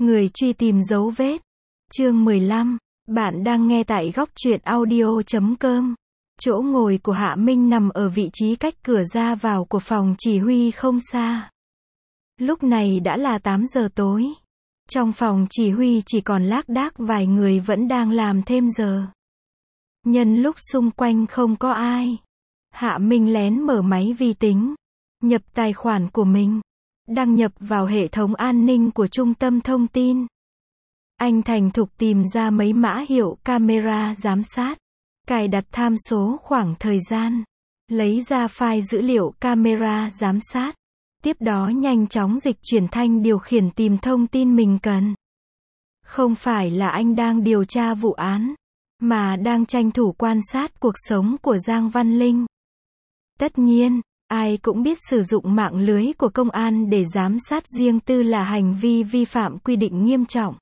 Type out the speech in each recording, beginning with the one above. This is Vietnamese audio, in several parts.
Người truy tìm dấu vết. Chương 15. Bạn đang nghe tại góc truyện audio.com. Chỗ ngồi của Hạ Minh nằm ở vị trí cách cửa ra vào của phòng chỉ huy không xa. Lúc này đã là 8 giờ tối. Trong phòng chỉ huy chỉ còn lác đác vài người vẫn đang làm thêm giờ. Nhân lúc xung quanh không có ai, Hạ Minh lén mở máy vi tính, nhập tài khoản của mình, đăng nhập vào hệ thống an ninh của trung tâm thông tin. Anh thành thục tìm ra mấy mã hiệu camera giám sát, cài đặt tham số khoảng thời gian, lấy ra file dữ liệu camera giám sát. Tiếp đó nhanh chóng dịch chuyển thanh điều khiển tìm thông tin mình cần. Không phải là anh đang điều tra vụ án, mà đang tranh thủ quan sát cuộc sống của Giang Văn Linh. Tất nhiên, ai cũng biết sử dụng mạng lưới của công an để giám sát riêng tư là hành vi vi phạm quy định nghiêm trọng.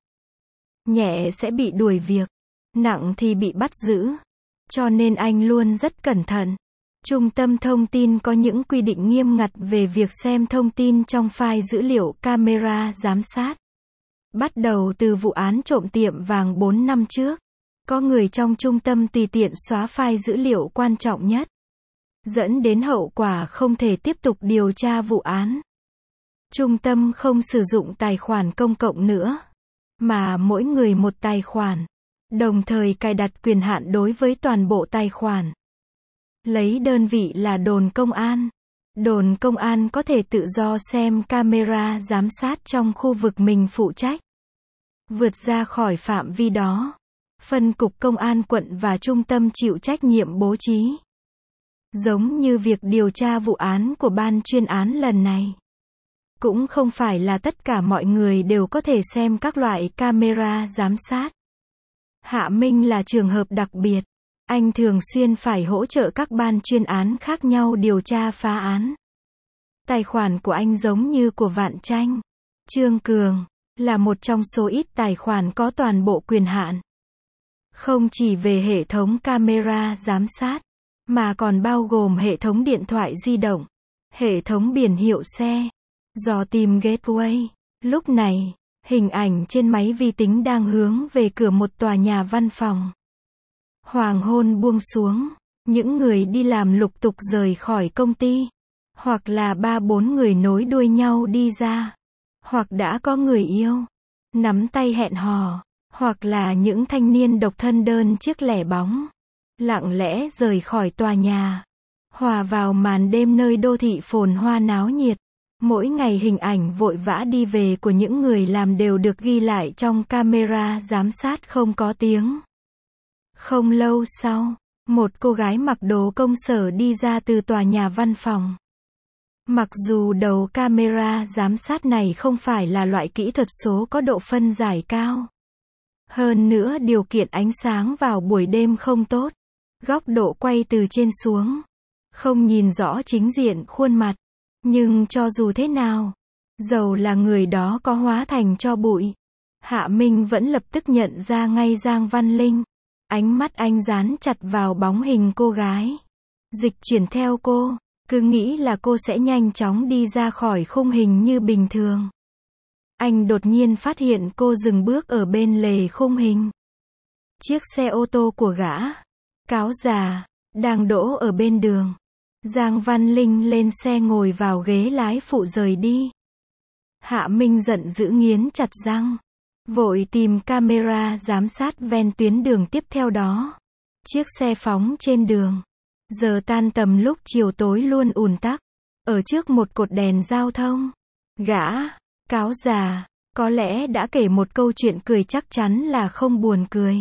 Nhẹ sẽ bị đuổi việc, nặng thì bị bắt giữ. Cho nên anh luôn rất cẩn thận. Trung tâm thông tin có những quy định nghiêm ngặt về việc xem thông tin trong file dữ liệu camera giám sát. Bắt đầu từ vụ án trộm tiệm vàng 4 năm trước, có người trong trung tâm tùy tiện xóa file dữ liệu quan trọng nhất, dẫn đến hậu quả không thể tiếp tục điều tra vụ án. Trung tâm không sử dụng tài khoản công cộng nữa, mà mỗi người một tài khoản, đồng thời cài đặt quyền hạn đối với toàn bộ tài khoản. Lấy đơn vị là đồn công an. Đồn công an có thể tự do xem camera giám sát trong khu vực mình phụ trách. Vượt ra khỏi phạm vi đó, phân cục công an quận và trung tâm chịu trách nhiệm bố trí. Giống như việc điều tra vụ án của ban chuyên án lần này. Cũng không phải là tất cả mọi người đều có thể xem các loại camera giám sát. Hạ Minh là trường hợp đặc biệt. Anh thường xuyên phải hỗ trợ các ban chuyên án khác nhau điều tra phá án. Tài khoản của anh giống như của Vạn Tranh, Trương Cường, là một trong số ít tài khoản có toàn bộ quyền hạn. Không chỉ về hệ thống camera giám sát, mà còn bao gồm hệ thống điện thoại di động, hệ thống biển hiệu xe, dò tìm gateway. Lúc này, hình ảnh trên máy vi tính đang hướng về cửa một tòa nhà văn phòng. Hoàng hôn buông xuống, những người đi làm lục tục rời khỏi công ty, hoặc là 3-4 người nối đuôi nhau đi ra, hoặc đã có người yêu, nắm tay hẹn hò, hoặc là những thanh niên độc thân đơn chiếc lẻ bóng, lặng lẽ rời khỏi tòa nhà, hòa vào màn đêm nơi đô thị phồn hoa náo nhiệt. Mỗi ngày hình ảnh vội vã đi về của những người làm đều được ghi lại trong camera giám sát không có tiếng. Không lâu sau, một cô gái mặc đồ công sở đi ra từ tòa nhà văn phòng. Mặc dù đầu camera giám sát này không phải là loại kỹ thuật số có độ phân giải cao. Hơn nữa điều kiện ánh sáng vào buổi đêm không tốt. Góc độ quay từ trên xuống, không nhìn rõ chính diện khuôn mặt. Nhưng cho dù thế nào, dầu là người đó có hóa thành tro bụi, Hạ Minh vẫn lập tức nhận ra ngay Giang Văn Linh. Ánh mắt anh dán chặt vào bóng hình cô gái. Dịch chuyển theo cô, cứ nghĩ là cô sẽ nhanh chóng đi ra khỏi khung hình như bình thường. Anh đột nhiên phát hiện cô dừng bước ở bên lề khung hình. Chiếc xe ô tô của gã, cáo già, đang đỗ ở bên đường. Giang Văn Linh lên xe ngồi vào ghế lái phụ rời đi. Hạ Minh giận dữ nghiến chặt răng, vội tìm camera giám sát ven tuyến đường tiếp theo đó. Chiếc xe phóng trên đường. Giờ tan tầm lúc chiều tối luôn ùn tắc. Ở trước một cột đèn giao thông. Gã, cáo già, có lẽ đã kể một câu chuyện cười chắc chắn là không buồn cười.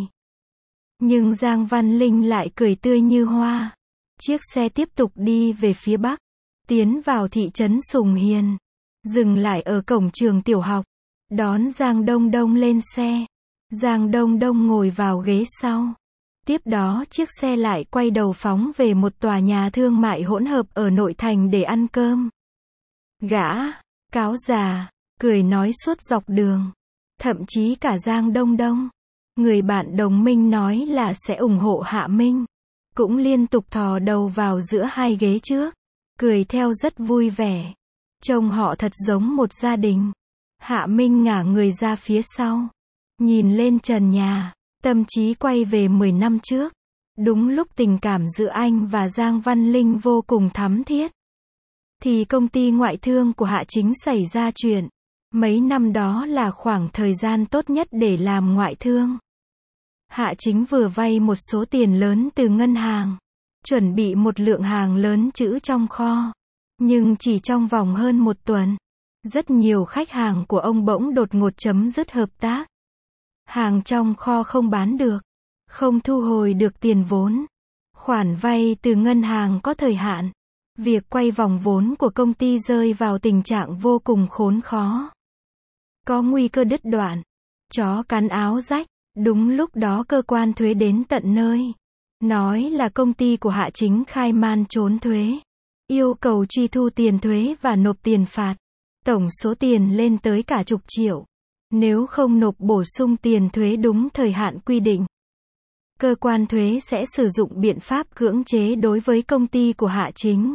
Nhưng Giang Văn Linh lại cười tươi như hoa. Chiếc xe tiếp tục đi về phía bắc, tiến vào thị trấn Sùng Hiền, dừng lại ở cổng trường tiểu học, đón Giang Đông Đông lên xe. Giang Đông Đông ngồi vào ghế sau. Tiếp đó chiếc xe lại quay đầu phóng về một tòa nhà thương mại hỗn hợp ở nội thành để ăn cơm. Gã, cáo già, cười nói suốt dọc đường. Thậm chí cả Giang Đông Đông, người bạn đồng minh nói là sẽ ủng hộ Hạ Minh, cũng liên tục thò đầu vào giữa hai ghế trước, cười theo rất vui vẻ. Trông họ thật giống một gia đình. Hạ Minh ngả người ra phía sau, nhìn lên trần nhà, tâm trí quay về 10 năm trước. Đúng lúc tình cảm giữa anh và Giang Văn Linh vô cùng thắm thiết, thì công ty ngoại thương của Hạ Chính xảy ra chuyện. Mấy năm đó là khoảng thời gian tốt nhất để làm ngoại thương. Hạ Chính vừa vay một số tiền lớn từ ngân hàng, chuẩn bị một lượng hàng lớn trữ trong kho. Nhưng chỉ trong vòng hơn một tuần, rất nhiều khách hàng của ông bỗng đột ngột chấm dứt hợp tác. Hàng trong kho không bán được, không thu hồi được tiền vốn. Khoản vay từ ngân hàng có thời hạn. Việc quay vòng vốn của công ty rơi vào tình trạng vô cùng khốn khó. Có nguy cơ đứt đoạn. Chó cắn áo rách. Đúng lúc đó cơ quan thuế đến tận nơi. Nói là công ty của Hạ Chính khai man trốn thuế. Yêu cầu truy thu tiền thuế và nộp tiền phạt. Tổng số tiền lên tới cả chục triệu. Nếu không nộp bổ sung tiền thuế đúng thời hạn quy định, cơ quan thuế sẽ sử dụng biện pháp cưỡng chế đối với công ty của Hạ Chính.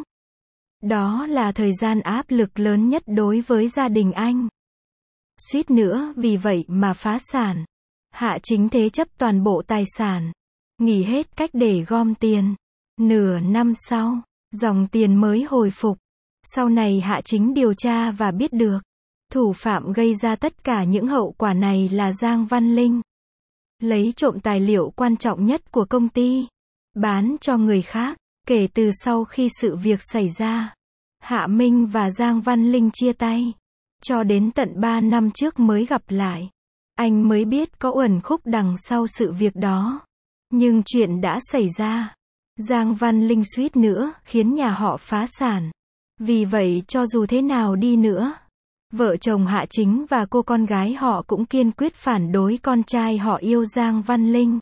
Đó là thời gian áp lực lớn nhất đối với gia đình anh. Suýt nữa vì vậy mà phá sản. Hạ Chính thế chấp toàn bộ tài sản, nghỉ hết cách để gom tiền. Nửa năm sau, dòng tiền mới hồi phục. Sau này Hạ Chính điều tra và biết được, thủ phạm gây ra tất cả những hậu quả này là Giang Văn Linh. Lấy trộm tài liệu quan trọng nhất của công ty, bán cho người khác. Kể từ sau khi sự việc xảy ra, Hạ Minh và Giang Văn Linh chia tay. Cho đến tận 3 năm trước mới gặp lại, anh mới biết có uẩn khúc đằng sau sự việc đó. Nhưng chuyện đã xảy ra. Giang Văn Linh suýt nữa khiến nhà họ phá sản. Vì vậy cho dù thế nào đi nữa, vợ chồng Hạ Chính và cô con gái họ cũng kiên quyết phản đối con trai họ yêu Giang Văn Linh.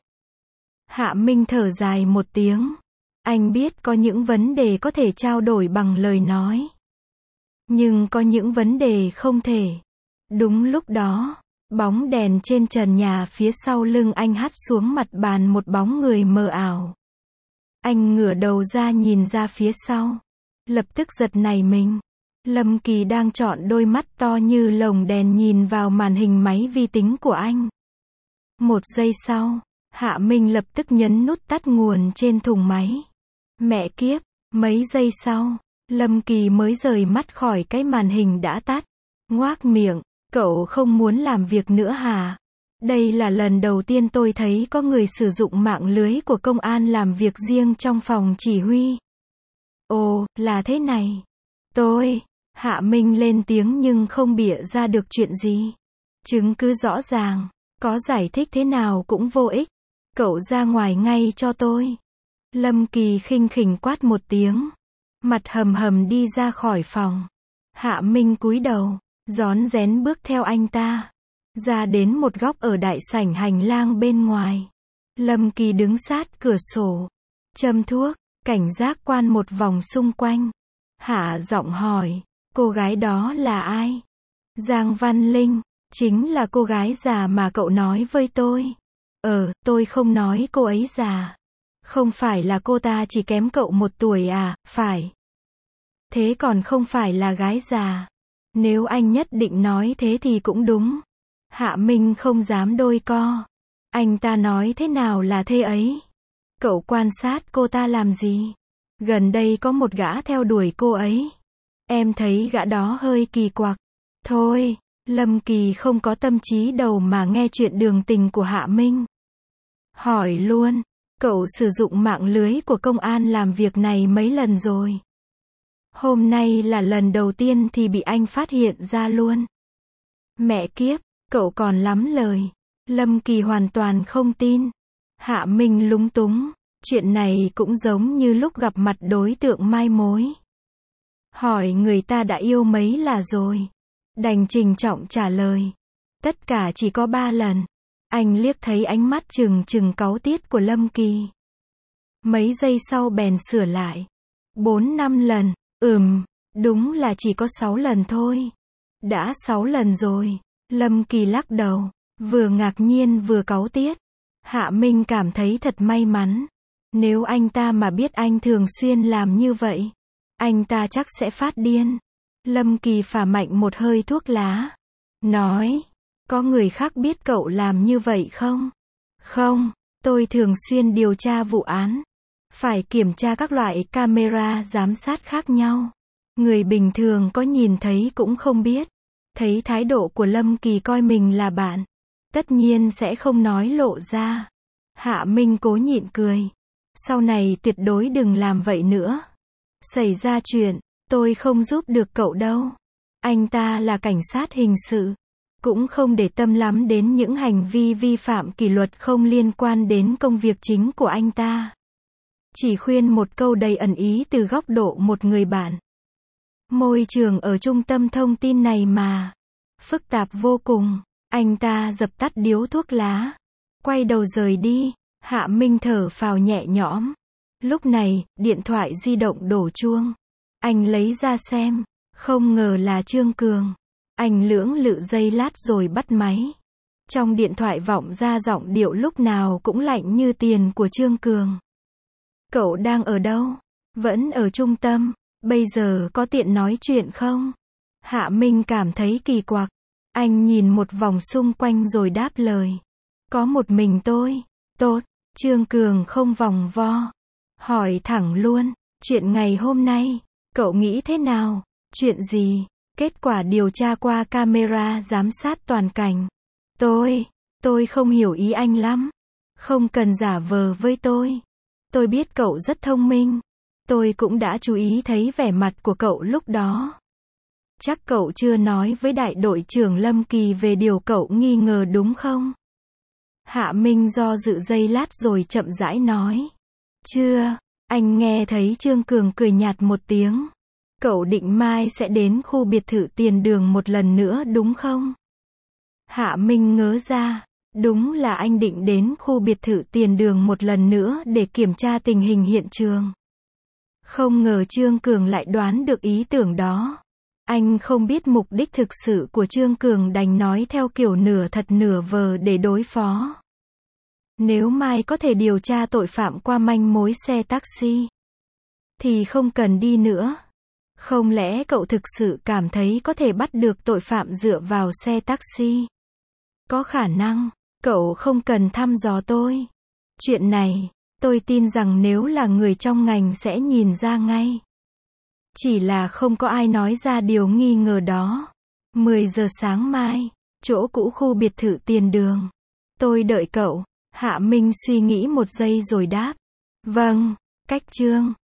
Hạ Minh thở dài một tiếng. Anh biết có những vấn đề có thể trao đổi bằng lời nói. Nhưng có những vấn đề không thể. Đúng lúc đó, bóng đèn trên trần nhà phía sau lưng anh hắt xuống mặt bàn một bóng người mờ ảo. Anh ngửa đầu ra nhìn ra phía sau. Lập tức giật nảy mình. Lâm Kỳ đang trọn đôi mắt to như lồng đèn nhìn vào màn hình máy vi tính của anh. Một giây sau, Hạ Minh lập tức nhấn nút tắt nguồn trên thùng máy. Mẹ kiếp, mấy giây sau, Lâm Kỳ mới rời mắt khỏi cái màn hình đã tắt. Ngoác miệng, cậu không muốn làm việc nữa hả? Đây là lần đầu tiên tôi thấy có người sử dụng mạng lưới của công an làm việc riêng trong phòng chỉ huy. Ồ, là thế này. Hạ Minh lên tiếng nhưng không bịa ra được chuyện gì. Chứng cứ rõ ràng, có giải thích thế nào cũng vô ích. Cậu ra ngoài ngay cho tôi. Lâm Kỳ khinh khỉnh quát một tiếng. Mặt hầm hầm đi ra khỏi phòng. Hạ Minh cúi đầu, rón rén bước theo anh ta. Ra đến một góc ở đại sảnh hành lang bên ngoài. Lâm Kỳ đứng sát cửa sổ. Châm thuốc, cảnh giác quan một vòng xung quanh. Hạ giọng hỏi, cô gái đó là ai? Giang Văn Linh, chính là cô gái già mà cậu nói với tôi. Tôi không nói cô ấy già. Không phải là cô ta chỉ kém cậu 1 tuổi à, phải. Thế còn không phải là gái già. Nếu anh nhất định nói thế thì cũng đúng. Hạ Minh không dám đôi co. Anh ta nói thế nào là thế ấy? Cậu quan sát cô ta làm gì? Gần đây có một gã theo đuổi cô ấy. Em thấy gã đó hơi kỳ quặc. Thôi, Lâm Kỳ không có tâm trí đầu mà nghe chuyện đường tình của Hạ Minh. Hỏi luôn, cậu sử dụng mạng lưới của công an làm việc này mấy lần rồi? Hôm nay là lần đầu tiên thì bị anh phát hiện ra luôn. Mẹ kiếp, cậu còn lắm lời. Lâm Kỳ hoàn toàn không tin. Hạ Minh lúng túng. Chuyện này cũng giống như lúc gặp mặt đối tượng mai mối. Hỏi người ta đã yêu mấy là rồi. Đành trình trọng trả lời. Tất cả chỉ có 3 lần. Anh liếc thấy ánh mắt trừng trừng cáu tiết của Lâm Kỳ. Mấy giây sau bèn sửa lại. 4-5 lần. Đúng là chỉ có 6 lần thôi. Đã 6 lần rồi. Lâm Kỳ lắc đầu. Vừa ngạc nhiên vừa cáu tiết. Hạ Minh cảm thấy thật may mắn. Nếu anh ta mà biết anh thường xuyên làm như vậy, anh ta chắc sẽ phát điên. Lâm Kỳ phả mạnh một hơi thuốc lá. nói, có người khác biết cậu làm như vậy không? Không, tôi thường xuyên điều tra vụ án. Phải kiểm tra các loại camera giám sát khác nhau. Người bình thường có nhìn thấy cũng không biết. Thấy thái độ của Lâm Kỳ coi mình là bạn, tất nhiên sẽ không nói lộ ra. Hạ Minh cố nhịn cười. Sau này tuyệt đối đừng làm vậy nữa. Xảy ra chuyện, tôi không giúp được cậu đâu. Anh ta là cảnh sát hình sự, cũng không để tâm lắm đến những hành vi vi phạm kỷ luật không liên quan đến công việc chính của anh ta. Chỉ khuyên một câu đầy ẩn ý từ góc độ một người bạn. Môi trường ở trung tâm thông tin này mà phức tạp vô cùng. Anh ta dập tắt điếu thuốc lá, quay đầu rời đi. Hạ Minh thở phào nhẹ nhõm. Lúc này, điện thoại di động đổ chuông. Anh lấy ra xem, không ngờ là Trương Cường. Anh lưỡng lự giây lát rồi bắt máy. Trong điện thoại vọng ra giọng điệu lúc nào cũng lạnh như tiền của Trương Cường. Cậu đang ở đâu? Vẫn ở trung tâm. Bây giờ có tiện nói chuyện không? Hạ Minh cảm thấy kỳ quặc. Anh nhìn một vòng xung quanh rồi đáp lời. Có một mình tôi. Tốt. Trương Cường không vòng vo. Hỏi thẳng luôn. Chuyện ngày hôm nay, cậu nghĩ thế nào? Chuyện gì? Kết quả điều tra qua camera giám sát toàn cảnh. Tôi không hiểu ý anh lắm. Không cần giả vờ với tôi. Tôi biết cậu rất thông minh. Tôi cũng đã chú ý thấy vẻ mặt của cậu lúc đó. Chắc cậu chưa nói với đại đội trưởng Lâm Kỳ về điều cậu nghi ngờ đúng không? Hạ Minh do dự giây lát rồi chậm rãi nói. Chưa. Anh nghe thấy Trương Cường cười nhạt một tiếng. Cậu định mai sẽ đến khu biệt thự Tiền Đường một lần nữa đúng không? Hạ Minh ngớ ra. Đúng là anh định đến khu biệt thự Tiền Đường một lần nữa để kiểm tra tình hình hiện trường. Không ngờ Trương Cường lại đoán được ý tưởng đó. Anh không biết mục đích thực sự của Trương Cường, đành nói theo kiểu nửa thật nửa vờ để đối phó. Nếu mai có thể điều tra tội phạm qua manh mối xe taxi, thì không cần đi nữa. Không lẽ cậu thực sự cảm thấy có thể bắt được tội phạm dựa vào xe taxi? Có khả năng. Cậu không cần thăm dò tôi. Chuyện này, tôi tin rằng nếu là người trong ngành sẽ nhìn ra ngay. Chỉ là không có ai nói ra điều nghi ngờ đó. 10 giờ sáng mai, chỗ cũ khu biệt thự Tiền Đường. Tôi đợi cậu. Hạ Minh suy nghĩ một giây rồi đáp. Vâng, cách Trương.